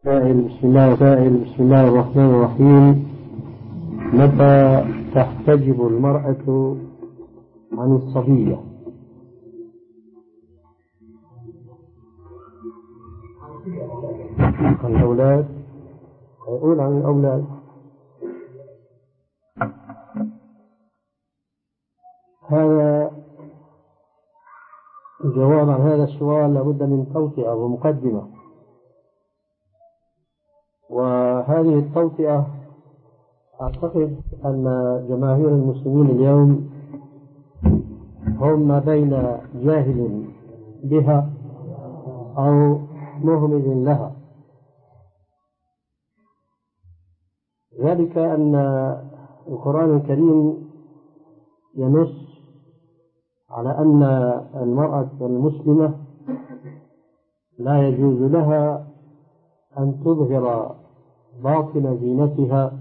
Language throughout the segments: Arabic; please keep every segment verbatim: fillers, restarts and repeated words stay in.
سائل بسم الله سائل بسم الله الرحمن الرحيم. متى تحتجب المرأة عن الصبية؟ عن الأولاد، يقول عن الأولاد. هذا الجواب عن هذا السؤال لابد من توطئة ومقدمة، وهذه التوطئة أعتقد أن جماهير المسلمين اليوم هم ما بين جاهل بها أو مهمل لها، ذلك أن القرآن الكريم ينص على أن المرأة المسلمة لا يجوز لها أن تظهر باطن زينتها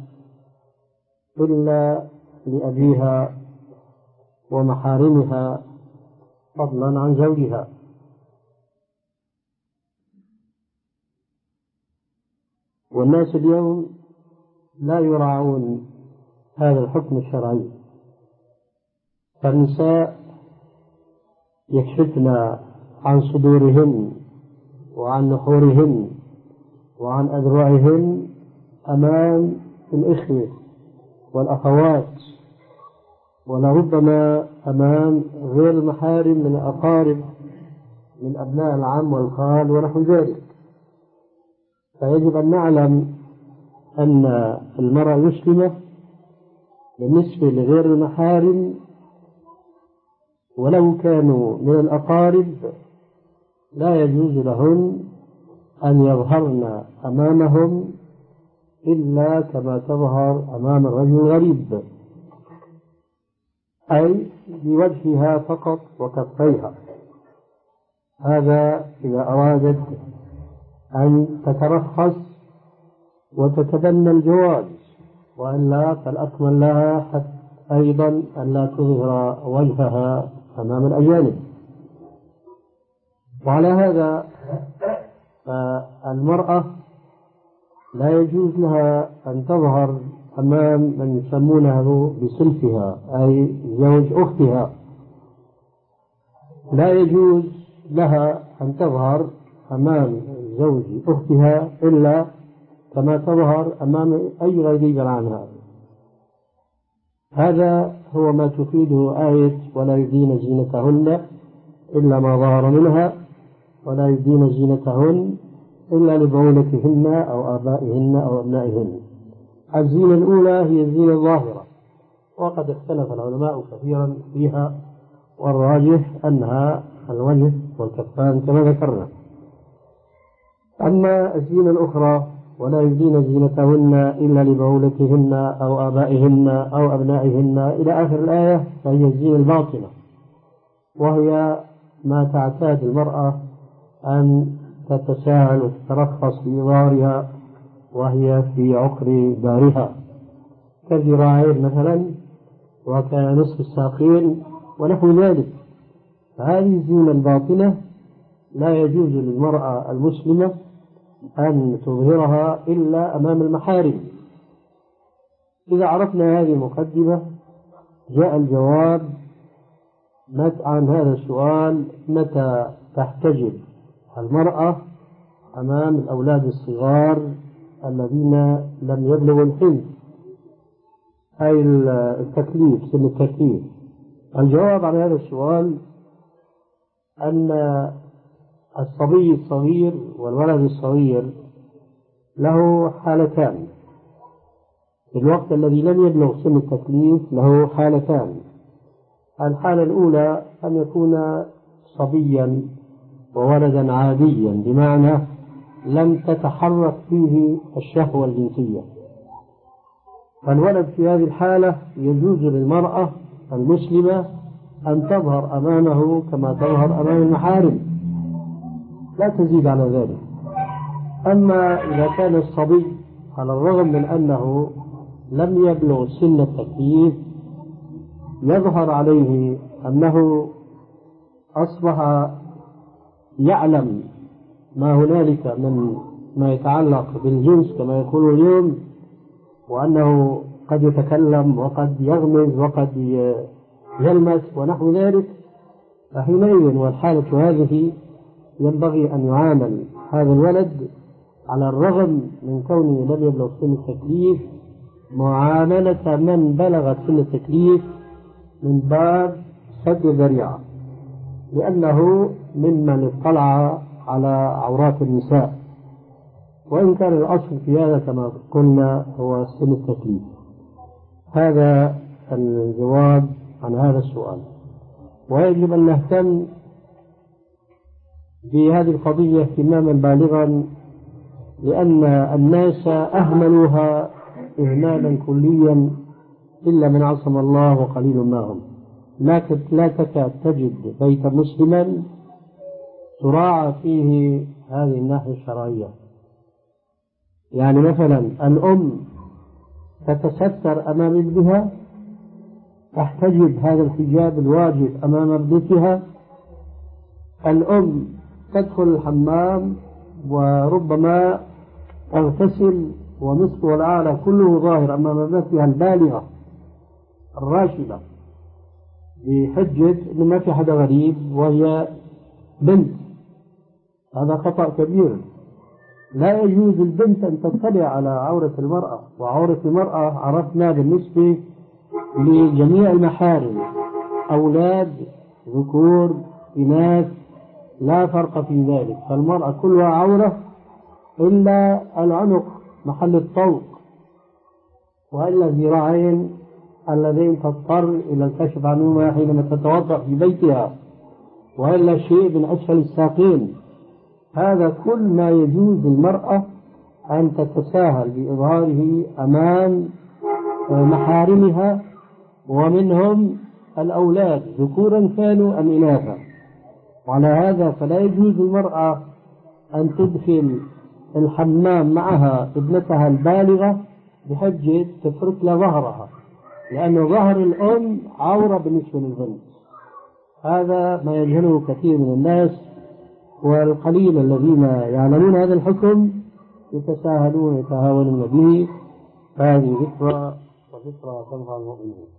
إلا لأبيها ومحارمها فضلا عن زوجها. والناس اليوم لا يراعون هذا الحكم الشرعي، فالنساء يكشفن عن صدورهن وعن نحورهن وعن أذرعهن أمام الإخوة والأخوات، ولربما أمام غير المحارم من الأقارب من أبناء العم والخال ونحو ذلك. فيجب أن نعلم أن المرأة المسلمة بالنسبة لغير المحارم ولو كانوا من الأقارب لا يجوز لهن أن يظهرن أمامهم إلا كما تظهر أمام الرجل الغريب، أي بوجهها فقط وكفيها. هذا إذا أرادت أن تترخص وتتبنى الجواز، وإلا فالأكمل لها أيضا أن لا تظهر وجهها أمام الأجانب. وعلى هذا فالمرأة لا يجوز لها أن تظهر أمام من يسمونه بصلفها أي زوج أختها، لا يجوز لها أن تظهر أمام زوج أختها إلا كما تظهر أمام أي غريب عنها. هذا هو ما تفيده آية ولا يبدين زينتهن إلا ما ظهر منها ولا يبدين زينتهن إلا لبعولتهن أو آبائهن أو أبنائهن. الزينة الأولى هي الزينة الظاهرة، وقد اختلف العلماء كثيرا فيها، والراجح أنها الوجه والكفان كما ذكرنا. أما الزينة الأخرى ولا يبدين زينتهن إلا لبعولتهن أو آبائهن أو أبنائهن إلى آخر الآية، فهي الزينة الباطنة، وهي ما تعتاد المرأة أن تتساهل وتترخص في إظهارها وهي في عقر دارها، كالذراعين مثلا وكنصف الساقين ونحو ذلك. فهذه الزينة الباطنة لا يجوز للمرأة المسلمة أن تظهرها إلا أمام المحارم. إذا عرفنا هذه المقدمة جاء الجواب عن هذا السؤال: متى تحتجب المرأة أمام الأولاد الصغار الذين لم يبلغوا الحنث أي التكليف، سن التكليف؟ الجواب عن هذا السؤال أن الصبي الصغير والولد الصغير له حالتان. في الوقت الذي لم يبلغ سن التكليف له حالتان. الحالة الأولى أن يكون صبيا وولدا عاديا، بمعنى لم تتحرك فيه الشهوة الجنسية، فالولد في هذه الحالة يجوز للمرأة المسلمة أن تظهر أمامه كما تظهر أمام المحارم، لا تزيد على ذلك. أما إذا كان الصبي على الرغم من أنه لم يبلغ سن التكليف يظهر عليه أنه أصبح يعلم ما هنالك من ما يتعلق بالجنس كما يقولون اليوم، وأنه قد يتكلم وقد يغمز وقد يلمس ونحو ذلك، فحينئذ والحالة هذه ينبغي أن يعامل هذا الولد على الرغم من كونه لم يبلغ سن التكليف معاملة من بلغ سن التكليف من باب سد الذريعة، لأنه ممن اطلع على عورات النساء، وإن كان الأصل في هذا كما قلنا هو سن التكليف. هذا الجواب عن هذا السؤال. ويجب أن نهتم بهذه القضية اهتماما بالغا، لأن الناس أهملوها إهمالا كليا إلا من عصم الله وقليل ما هم. لا تكاد تجد بيتا مسلما تراعى فيه هذه الناحية الشرعية. يعني مثلا الأم تتستر أمام ابنها، تحتجب هذا الحجاب الواجب أمام ابنتها. الأم تدخل الحمام وربما تغتسل ونصف والأعلى كله ظاهر أمام ابنتها البالغة الراشدة، بحجة أنه ما في حدا غريب وهي بنت. هذا خطأ كبير. لا يجوز البنت أن تطلع على عورة المرأة، وعورة المرأة عرفنا بالنسبة لجميع المحارم، أولاد ذكور إناث لا فرق في ذلك، فالمرأة كلها عورة إلا العنق محل الطوق، وإلا الذراعين اللذين تضطر إلى الكشف عنهما حينما تتوضأ في بيتها، وإلا شيء من أسفل الساقين. هذا كل ما يجوز للمرأة أن تتساهل بإظهاره أمام محارمها، ومنهم الأولاد ذكورا كانوا أم إناثا. وعلى هذا فلا يجوز للمرأة أن تدخل الحمام معها ابنتها البالغة بحجة تفرك لها ظهرها، لأن ظهر الأم عورة بالنسبة للبنت. هذا ما يجهله كثير من الناس، والقليل الذين يعلمون هذا الحكم يتساهلون يتهاونون به. هذه ذكرى وذكرى تنفع المؤمنين.